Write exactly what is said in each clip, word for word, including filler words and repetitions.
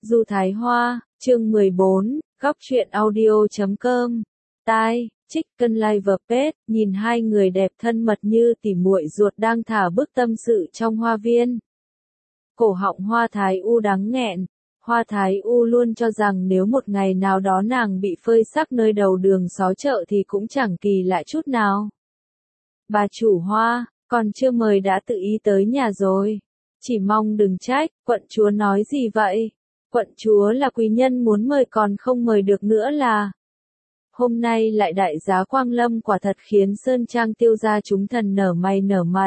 Du Thái Hoa, chương mười bốn, góc truyện audio chấm com. Tai, Trích Cân Live Page, nhìn hai người đẹp thân mật như tỉ muội ruột đang thả bức tâm sự trong hoa viên. Cổ họng Hoa Thái U đắng nghẹn. Hoa Thái U luôn cho rằng nếu một ngày nào đó nàng bị phơi xác nơi đầu đường xó chợ thì cũng chẳng kỳ lạ chút nào. Bà chủ Hoa, còn chưa mời đã tự ý tới nhà rồi. Chỉ mong đừng trách, quận chúa nói gì vậy? Quận chúa là quý nhân muốn mời còn không mời được nữa là. Hôm nay lại đại giá Quang Lâm quả thật khiến Sơn Trang Tiêu gia chúng thần nở mày nở mặt.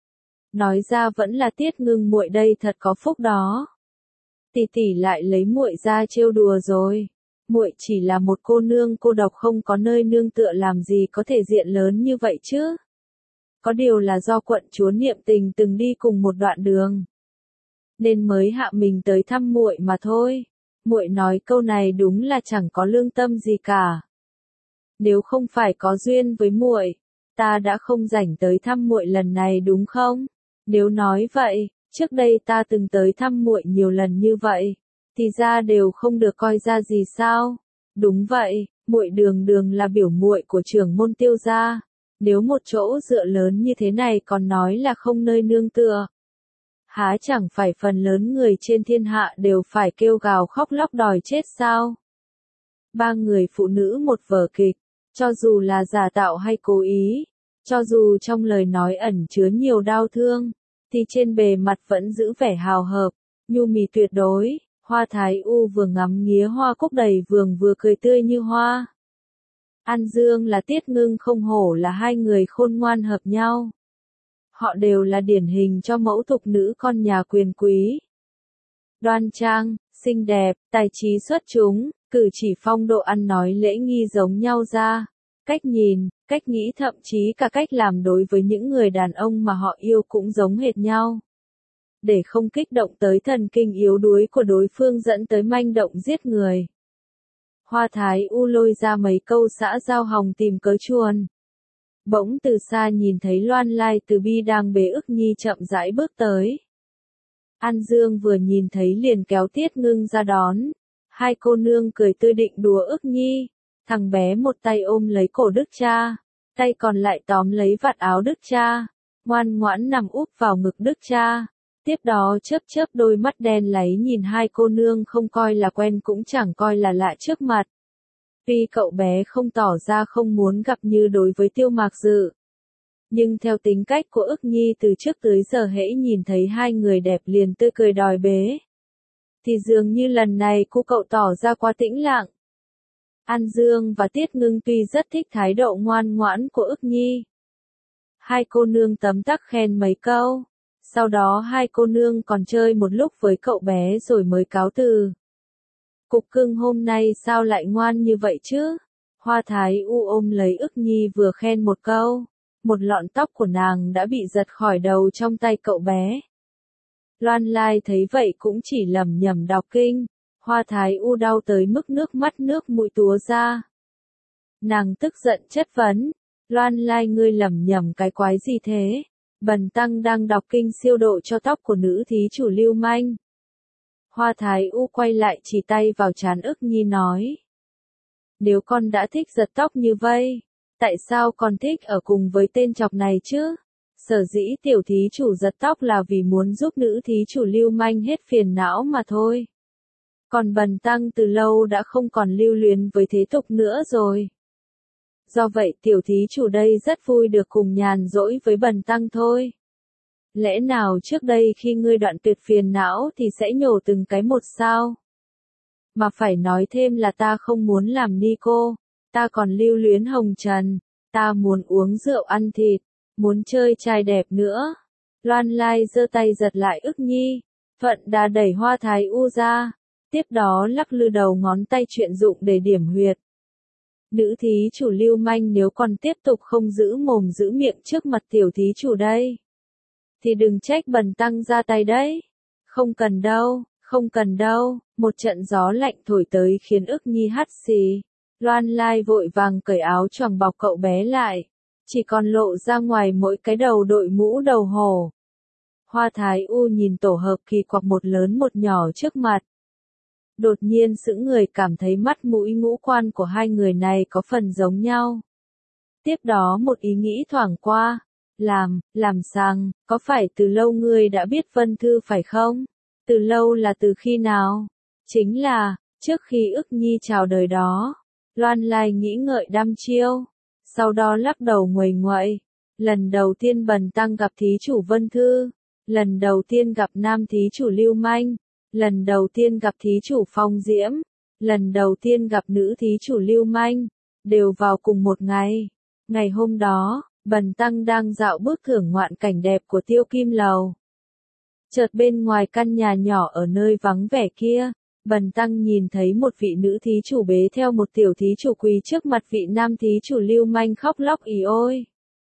Nói ra vẫn là Tiết Ngưng muội đây thật có phúc đó. Tỷ tỷ lại lấy muội ra trêu đùa rồi. Muội chỉ là một cô nương cô độc không có nơi nương tựa làm gì có thể diện lớn như vậy chứ. Có điều là do quận chúa niệm tình từng đi cùng một đoạn đường, nên mới hạ mình tới thăm muội mà thôi. Muội nói câu này đúng là chẳng có lương tâm gì cả. Nếu không phải có duyên với muội, ta đã không rảnh tới thăm muội lần này đúng không? Nếu nói vậy, trước đây ta từng tới thăm muội nhiều lần như vậy, thì ra đều không được coi ra gì sao? Đúng vậy, muội đường đường là biểu muội của trưởng môn Tiêu gia. Nếu một chỗ dựa lớn như thế này còn nói là không nơi nương tựa, há chẳng phải phần lớn người trên thiên hạ đều phải kêu gào khóc lóc đòi chết sao? Ba người phụ nữ một vở kịch, cho dù là giả tạo hay cố ý, cho dù trong lời nói ẩn chứa nhiều đau thương, thì trên bề mặt vẫn giữ vẻ hào hợp, nhu mì tuyệt đối. Hoa Thái U vừa ngắm nghía hoa cúc đầy vườn vừa cười tươi như hoa. An Dương là Tiết Ngưng không hổ là hai người khôn ngoan hợp nhau. Họ đều là điển hình cho mẫu thục nữ con nhà quyền quý. Đoan trang, xinh đẹp, tài trí xuất chúng, cử chỉ phong độ ăn nói lễ nghi giống nhau ra. Cách nhìn, cách nghĩ thậm chí cả cách làm đối với những người đàn ông mà họ yêu cũng giống hệt nhau. Để không kích động tới thần kinh yếu đuối của đối phương dẫn tới manh động giết người, Hoa Thái U lôi ra mấy câu xã giao hòng tìm cớ chuồn. Bỗng từ xa nhìn thấy Loan Lai Từ Bi đang bế ức nhi chậm rãi bước tới. An Dương vừa nhìn thấy liền kéo Tiết Ngưng ra đón. Hai cô nương cười tươi định đùa ức nhi. Thằng bé một tay ôm lấy cổ Đức cha, tay còn lại tóm lấy vạt áo Đức cha, ngoan ngoãn nằm úp vào ngực Đức cha. Tiếp đó chớp chớp đôi mắt đen láy nhìn hai cô nương không coi là quen cũng chẳng coi là lạ trước mặt. Tuy cậu bé không tỏ ra không muốn gặp như đối với Tiêu Mạc Dự, nhưng theo tính cách của ức nhi từ trước tới giờ hễ nhìn thấy hai người đẹp liền tươi cười đòi bế, thì dường như lần này cô cậu tỏ ra quá tĩnh lặng. An Dương và Tiết Ngưng tuy rất thích thái độ ngoan ngoãn của ức nhi, hai cô nương tấm tắc khen mấy câu. Sau đó hai cô nương còn chơi một lúc với cậu bé rồi mới cáo từ. Cục cưng hôm nay sao lại ngoan như vậy chứ? Hoa Thái U ôm lấy ức nhi vừa khen một câu, một lọn tóc của nàng đã bị giật khỏi đầu trong tay cậu bé. Loan Lai thấy vậy cũng chỉ lẩm nhẩm đọc kinh. Hoa Thái U đau tới mức nước mắt nước mũi túa ra. Nàng tức giận chất vấn, Loan Lai ngươi lẩm nhẩm cái quái gì thế? Bần tăng đang đọc kinh siêu độ cho tóc của nữ thí chủ Lưu Manh. Hoa Thái U quay lại chỉ tay vào trán ức nhi nói. Nếu con đã thích giật tóc như vậy, tại sao còn thích ở cùng với tên chọc này chứ? Sở dĩ tiểu thí chủ giật tóc là vì muốn giúp nữ thí chủ Lưu Manh hết phiền não mà thôi. Còn bần tăng từ lâu đã không còn lưu luyến với thế tục nữa rồi. Do vậy tiểu thí chủ đây rất vui được cùng nhàn rỗi với bần tăng thôi. Lẽ nào trước đây khi ngươi đoạn tuyệt phiền não thì sẽ nhổ từng cái một sao? Mà phải nói thêm là ta không muốn làm ni cô, ta còn lưu luyến hồng trần, ta muốn uống rượu ăn thịt, muốn chơi trai đẹp nữa. Loan Lai giơ tay giật lại ức nhi, thuận đà đẩy Hoa Thái U ra, tiếp đó lắc lư đầu ngón tay chuyện dụng để điểm huyệt. Nữ thí chủ Lưu Manh nếu còn tiếp tục không giữ mồm giữ miệng trước mặt tiểu thí chủ đây, thì đừng trách bần tăng ra tay đấy. Không cần đâu, không cần đâu. Một trận gió lạnh thổi tới khiến ức nhi hắt xì. Loan Lai vội vàng cởi áo choàng bọc cậu bé lại, chỉ còn lộ ra ngoài mỗi cái đầu đội mũ đầu hổ. Hoa Thái U nhìn tổ hợp kỳ quặc một lớn một nhỏ trước mặt. Đột nhiên sững người cảm thấy mắt mũi ngũ quan của hai người này có phần giống nhau. Tiếp đó một ý nghĩ thoảng qua, làm, làm sang, có phải từ lâu ngươi đã biết Vân Thư phải không? Từ lâu là từ khi nào? Chính là, trước khi ức nhi chào đời đó. Loan Lai nghĩ ngợi đăm chiêu, sau đó lắc đầu nguầy nguậy. Lần đầu tiên bần tăng gặp thí chủ Vân Thư, lần đầu tiên gặp nam thí chủ Lưu Manh, lần đầu tiên gặp thí chủ Phong Diễm, lần đầu tiên gặp nữ thí chủ Lưu Manh, đều vào cùng một ngày. Ngày hôm đó, bần tăng đang dạo bước thưởng ngoạn cảnh đẹp của Tiêu Kim Lầu. Chợt bên ngoài căn nhà nhỏ ở nơi vắng vẻ kia, bần tăng nhìn thấy một vị nữ thí chủ bế theo một tiểu thí chủ quỳ trước mặt vị nam thí chủ Lưu Manh khóc lóc ì ôi.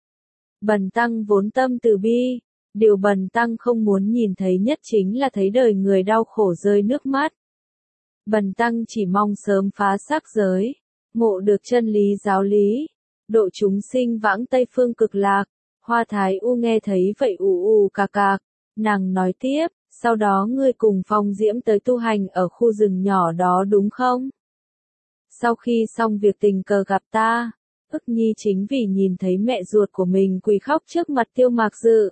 Bần tăng vốn tâm từ bi, điều bần tăng không muốn nhìn thấy nhất chính là thấy đời người đau khổ rơi nước mắt. Bần tăng chỉ mong sớm phá sắc giới, ngộ được chân lý giáo lý, độ chúng sinh vãng Tây Phương cực lạc. Hoa Thái U nghe thấy vậy ù ù cà cạc, nàng nói tiếp, sau đó ngươi cùng Phong Diễm tới tu hành ở khu rừng nhỏ đó đúng không? Sau khi xong việc tình cờ gặp ta, ức nhi chính vì nhìn thấy mẹ ruột của mình quỳ khóc trước mặt Tiêu Mạc Dự,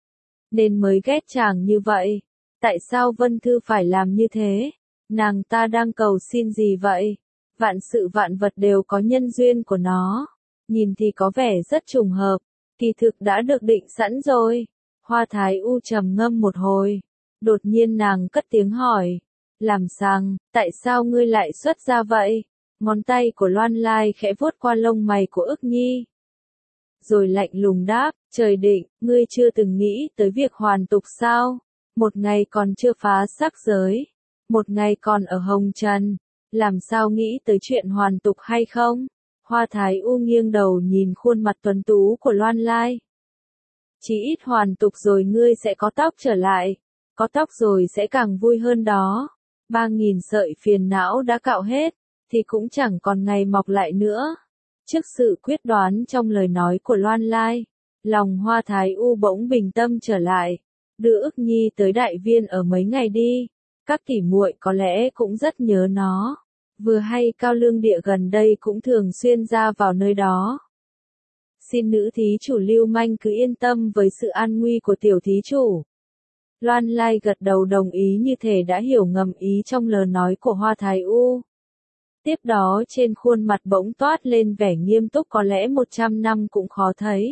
nên mới ghét chàng như vậy. Tại sao Vân Thư phải làm như thế? Nàng ta đang cầu xin gì vậy? Vạn sự vạn vật đều có nhân duyên của nó. Nhìn thì có vẻ rất trùng hợp, kỳ thực đã được định sẵn rồi. Hoa Thái U trầm ngâm một hồi, đột nhiên nàng cất tiếng hỏi, làm sang, tại sao ngươi lại xuất ra vậy? Ngón tay của Loan Lai khẽ vuốt qua lông mày của ức nhi. Rồi lạnh lùng đáp, trời định, ngươi chưa từng nghĩ tới việc hoàn tục sao? Một ngày còn chưa phá sắc giới, một ngày còn ở hồng trần, làm sao nghĩ tới chuyện hoàn tục hay không? Hoa Thái U nghiêng đầu nhìn khuôn mặt tuấn tú của Loan Lai. Chỉ ít hoàn tục rồi ngươi sẽ có tóc trở lại, có tóc rồi sẽ càng vui hơn đó. Ba nghìn sợi phiền não đã cạo hết, thì cũng chẳng còn ngày mọc lại nữa. Trước sự quyết đoán trong lời nói của Loan Lai, lòng Hoa Thái U bỗng bình tâm trở lại. Đưa ức nhi tới đại viên ở mấy ngày đi, các tỷ muội có lẽ cũng rất nhớ nó. Vừa hay Cao Lương Địa gần đây cũng thường xuyên ra vào nơi đó. Xin nữ thí chủ Lưu Manh cứ yên tâm với sự an nguy của tiểu thí chủ. Loan Lai gật đầu đồng ý như thể đã hiểu ngầm ý trong lời nói của Hoa Thái U. Tiếp đó trên khuôn mặt bỗng toát lên vẻ nghiêm túc có lẽ một trăm năm cũng khó thấy.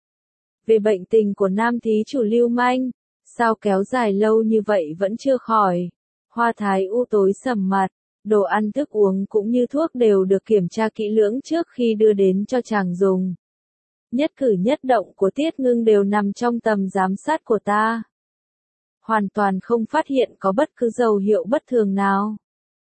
Về bệnh tình của nam thí chủ Lưu Manh, sao kéo dài lâu như vậy vẫn chưa khỏi? Hoa Thái U tối sầm mặt, đồ ăn thức uống cũng như thuốc đều được kiểm tra kỹ lưỡng trước khi đưa đến cho chàng dùng. Nhất cử nhất động của Tiết Ngưng đều nằm trong tầm giám sát của ta. Hoàn toàn không phát hiện có bất cứ dấu hiệu bất thường nào.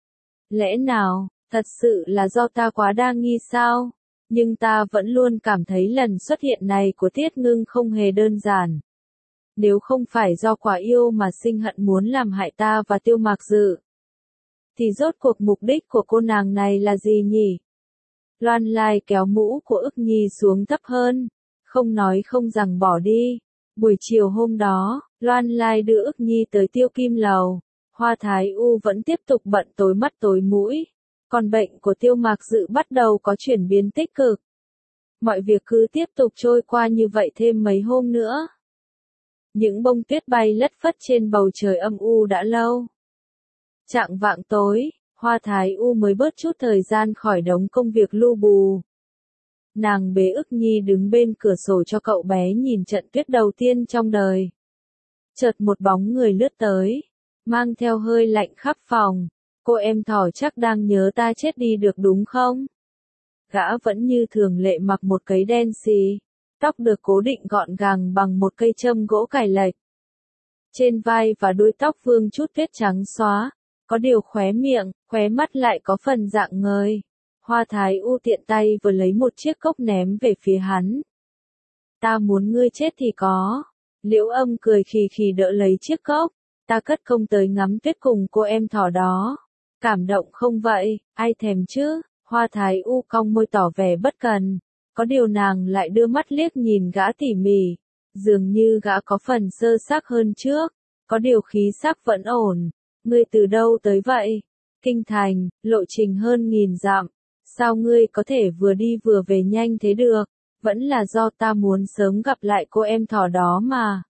Lẽ nào, thật sự là do ta quá đa nghi sao? Nhưng ta vẫn luôn cảm thấy lần xuất hiện này của Tiết Ngưng không hề đơn giản. Nếu không phải do quả yêu mà sinh hận muốn làm hại ta và Tiêu Mạc Dự, thì rốt cuộc mục đích của cô nàng này là gì nhỉ? Loan Lai kéo mũ của ức nhi xuống thấp hơn, không nói không rằng bỏ đi. Buổi chiều hôm đó, Loan Lai đưa ức nhi tới Tiêu Kim Lầu. Hoa Thái U vẫn tiếp tục bận tối mắt tối mũi. Còn bệnh của Tiêu Mạc Dự bắt đầu có chuyển biến tích cực. Mọi việc cứ tiếp tục trôi qua như vậy thêm mấy hôm nữa. Những bông tuyết bay lất phất trên bầu trời âm u đã lâu. Chạng vạng tối, Hoa Thái U mới bớt chút thời gian khỏi đống công việc lu bù. Nàng bế ức nhi đứng bên cửa sổ cho cậu bé nhìn trận tuyết đầu tiên trong đời. Chợt một bóng người lướt tới, mang theo hơi lạnh khắp phòng. Cô em thỏ chắc đang nhớ ta chết đi được đúng không? Gã vẫn như thường lệ mặc một cái đen xì, tóc được cố định gọn gàng bằng một cây châm gỗ cài lệch. Trên vai và đuôi tóc vương chút tuyết trắng xóa, có điều khóe miệng, khóe mắt lại có phần dạng ngời. Hoa Thái U tiện tay vừa lấy một chiếc cốc ném về phía hắn. Ta muốn ngươi chết thì có. Liễu Âm cười khì khì đỡ lấy chiếc cốc. Ta cất công tới ngắm tuyết cùng cô em thỏ đó. Cảm động không vậy, ai thèm chứ? Hoa Thái U cong môi tỏ vẻ bất cần. Có điều nàng lại đưa mắt liếc nhìn gã tỉ mỉ. Dường như gã có phần sơ xác hơn trước. Có điều khí sắc vẫn ổn. Ngươi từ đâu tới vậy? Kinh thành, lộ trình hơn nghìn dặm. Sao ngươi có thể vừa đi vừa về nhanh thế được? Vẫn là do ta muốn sớm gặp lại cô em thỏ đó mà.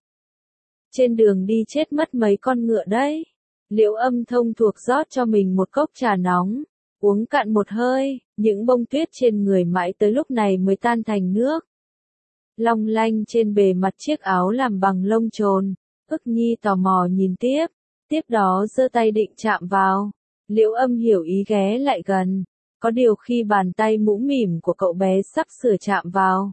Trên đường đi chết mất mấy con ngựa đấy. Liễu Âm thông thuộc rót cho mình một cốc trà nóng. Uống cạn một hơi, những bông tuyết trên người mãi tới lúc này mới tan thành nước. Long lanh trên bề mặt chiếc áo làm bằng lông trồn. Ức Nhi tò mò nhìn tiếp. Tiếp đó giơ tay định chạm vào. Liễu Âm hiểu ý ghé lại gần. Có điều khi bàn tay mũm mỉm của cậu bé sắp sửa chạm vào,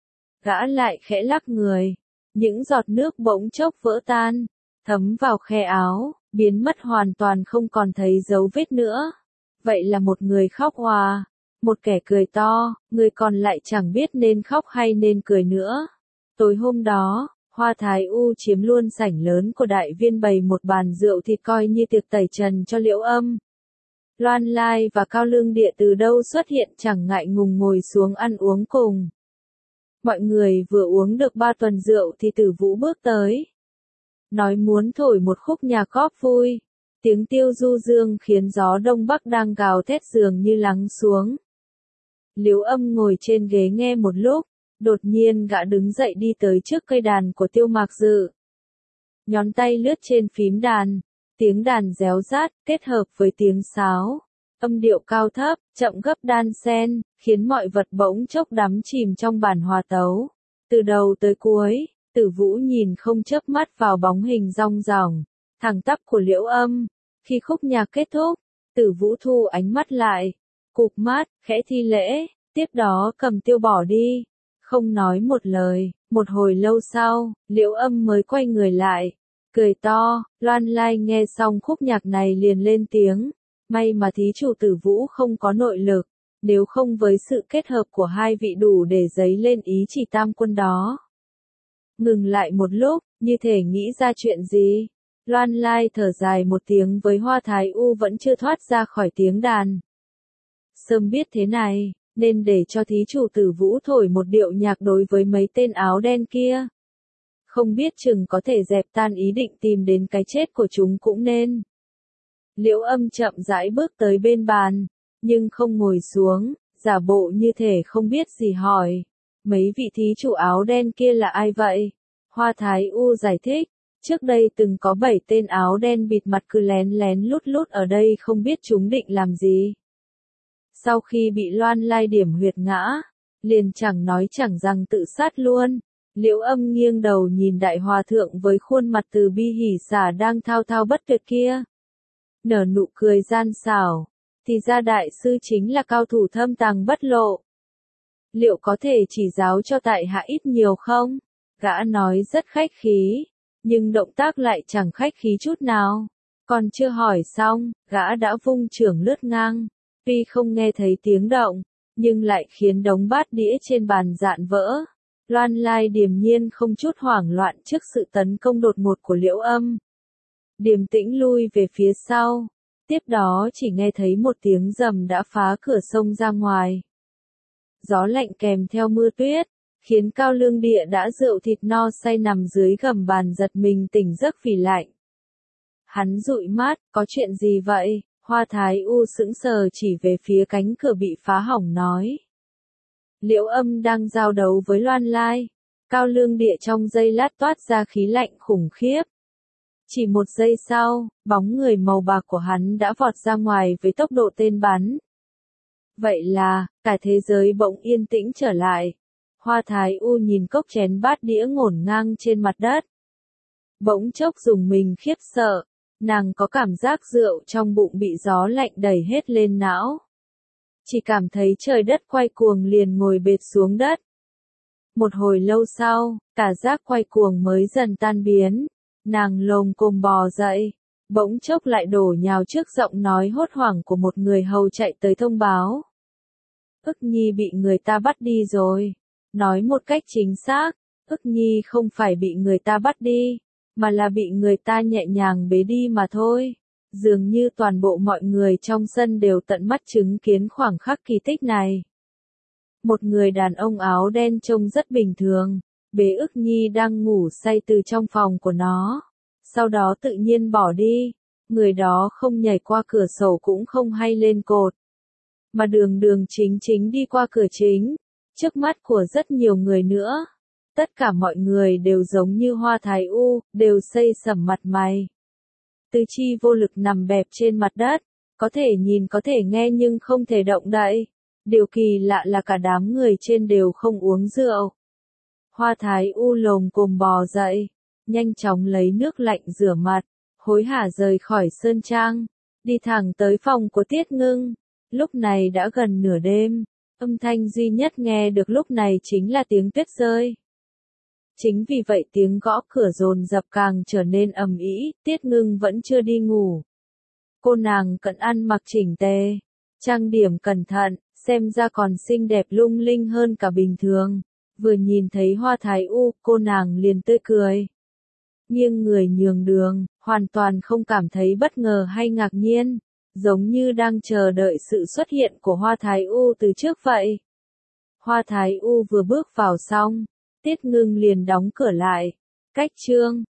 gã lại khẽ lắc người. Những giọt nước bỗng chốc vỡ tan, thấm vào khe áo, biến mất hoàn toàn không còn thấy dấu vết nữa. Vậy là một người khóc òa, một kẻ cười to, người còn lại chẳng biết nên khóc hay nên cười nữa. Tối hôm đó, Hoa Thái U chiếm luôn sảnh lớn của đại viên bày một bàn rượu thịt coi như tiệc tẩy trần cho Liễu Âm. Loan Lai và Cao Lương Địa từ đâu xuất hiện chẳng ngại ngùng ngồi xuống ăn uống cùng. Mọi người vừa uống được ba tuần rượu thì Tử Vũ bước tới. Nói muốn thổi một khúc nhạc góp vui. Tiếng tiêu du dương khiến gió đông bắc đang gào thét dường như lắng xuống. Liễu Âm ngồi trên ghế nghe một lúc, đột nhiên gã đứng dậy đi tới trước cây đàn của Tiêu Mạc Dự. Nhón tay lướt trên phím đàn. Tiếng đàn réo rát, kết hợp với tiếng sáo, âm điệu cao thấp, chậm gấp đan xen, khiến mọi vật bỗng chốc đắm chìm trong bản hòa tấu. Từ đầu tới cuối, Tử Vũ nhìn không chớp mắt vào bóng hình rong ròng, thẳng tắp của Liễu Âm. Khi khúc nhạc kết thúc, Tử Vũ thu ánh mắt lại, cụp mắt, khẽ thi lễ, tiếp đó cầm tiêu bỏ đi, không nói một lời. Một hồi lâu sau, Liễu Âm mới quay người lại. Cười to, Loan Lai nghe xong khúc nhạc này liền lên tiếng. May mà thí chủ Tử Vũ không có nội lực, nếu không với sự kết hợp của hai vị đủ để dấy lên ý chỉ tam quân đó. Ngừng lại một lúc, như thể nghĩ ra chuyện gì. Loan Lai thở dài một tiếng với Hoa Thái U vẫn chưa thoát ra khỏi tiếng đàn. Sớm biết thế này, nên để cho thí chủ Tử Vũ thổi một điệu nhạc đối với mấy tên áo đen kia. Không biết chừng có thể dẹp tan ý định tìm đến cái chết của chúng cũng nên. Liễu Âm chậm rãi bước tới bên bàn, nhưng không ngồi xuống, giả bộ như thể không biết gì hỏi. Mấy vị thí chủ áo đen kia là ai vậy? Hoa Thái U giải thích, trước đây từng có bảy tên áo đen bịt mặt cứ lén lén lút lút ở đây không biết chúng định làm gì. Sau khi bị Loan Lai điểm huyệt ngã, liền chẳng nói chẳng rằng tự sát luôn. Liễu Âm nghiêng đầu nhìn đại hòa thượng với khuôn mặt từ bi hỉ xả đang thao thao bất tuyệt kia. Nở nụ cười gian xảo, thì ra đại sư chính là cao thủ thâm tàng bất lộ. Liệu có thể chỉ giáo cho tại hạ ít nhiều không? Gã nói rất khách khí, nhưng động tác lại chẳng khách khí chút nào. Còn chưa hỏi xong, gã đã vung chưởng lướt ngang. Tuy không nghe thấy tiếng động, nhưng lại khiến đống bát đĩa trên bàn dạn vỡ. Loan Lai điềm nhiên không chút hoảng loạn trước sự tấn công đột ngột của Liễu Âm. Điềm tĩnh lui về phía sau, tiếp đó chỉ nghe thấy một tiếng rầm đã phá cửa sông ra ngoài. Gió lạnh kèm theo mưa tuyết, khiến Cao Lương Địa đã rượu thịt no say nằm dưới gầm bàn giật mình tỉnh giấc vì lạnh. Hắn dụi mắt, có chuyện gì vậy? Hoa Thái U sững sờ chỉ về phía cánh cửa bị phá hỏng nói. Liễu Âm đang giao đấu với Loan Lai. Cao Lương Địa trong giây lát toát ra khí lạnh khủng khiếp. Chỉ một giây sau, bóng người màu bạc của hắn đã vọt ra ngoài với tốc độ tên bắn. Vậy là, cả thế giới bỗng yên tĩnh trở lại. Hoa Thái U nhìn cốc chén bát đĩa ngổn ngang trên mặt đất. Bỗng chốc dùng mình khiếp sợ, nàng có cảm giác rượu trong bụng bị gió lạnh đẩy hết lên não. Chỉ cảm thấy trời đất quay cuồng liền ngồi bệt xuống đất. Một hồi lâu sau, cả giác quay cuồng mới dần tan biến. Nàng lồm cồm bò dậy, bỗng chốc lại đổ nhào trước giọng nói hốt hoảng của một người hầu chạy tới thông báo. Ức Nhi bị người ta bắt đi rồi. Nói một cách chính xác, Ức Nhi không phải bị người ta bắt đi, mà là bị người ta nhẹ nhàng bế đi mà thôi. Dường như toàn bộ mọi người trong sân đều tận mắt chứng kiến khoảng khắc kỳ tích này. Một người đàn ông áo đen trông rất bình thường, bế Ức Nhi đang ngủ say từ trong phòng của nó. Sau đó tự nhiên bỏ đi. người đó không nhảy qua cửa sổ cũng không hay lên cột, mà đường đường chính chính đi qua cửa chính, trước mắt của rất nhiều người nữa. Tất cả mọi người đều giống như Hoa Thái U, đều xây sẩm mặt mày. Tứ chi vô lực nằm bẹp trên mặt đất, có thể nhìn có thể nghe nhưng không thể động đậy. Điều kỳ lạ là cả đám người trên đều không uống rượu. Hoa Thái U lồm cồm bò dậy, nhanh chóng lấy nước lạnh rửa mặt, hối hả rời khỏi sơn trang, đi thẳng tới phòng của Tiết Ngưng. Lúc này đã gần nửa đêm, âm thanh duy nhất nghe được lúc này chính là tiếng tuyết rơi. Chính vì vậy tiếng gõ cửa dồn dập càng trở nên ầm ĩ. Tiết Ngưng vẫn chưa đi ngủ. Cô nàng cận ăn mặc chỉnh tề, trang điểm cẩn thận, xem ra còn xinh đẹp lung linh hơn cả bình thường. Vừa nhìn thấy Hoa Thái U, cô nàng liền tươi cười, nghiêng người nhường đường, hoàn toàn không cảm thấy bất ngờ hay ngạc nhiên, giống như đang chờ đợi sự xuất hiện của Hoa Thái U từ trước vậy. Hoa Thái U vừa bước vào xong, Tiết Ngưng liền đóng cửa lại. Cách chương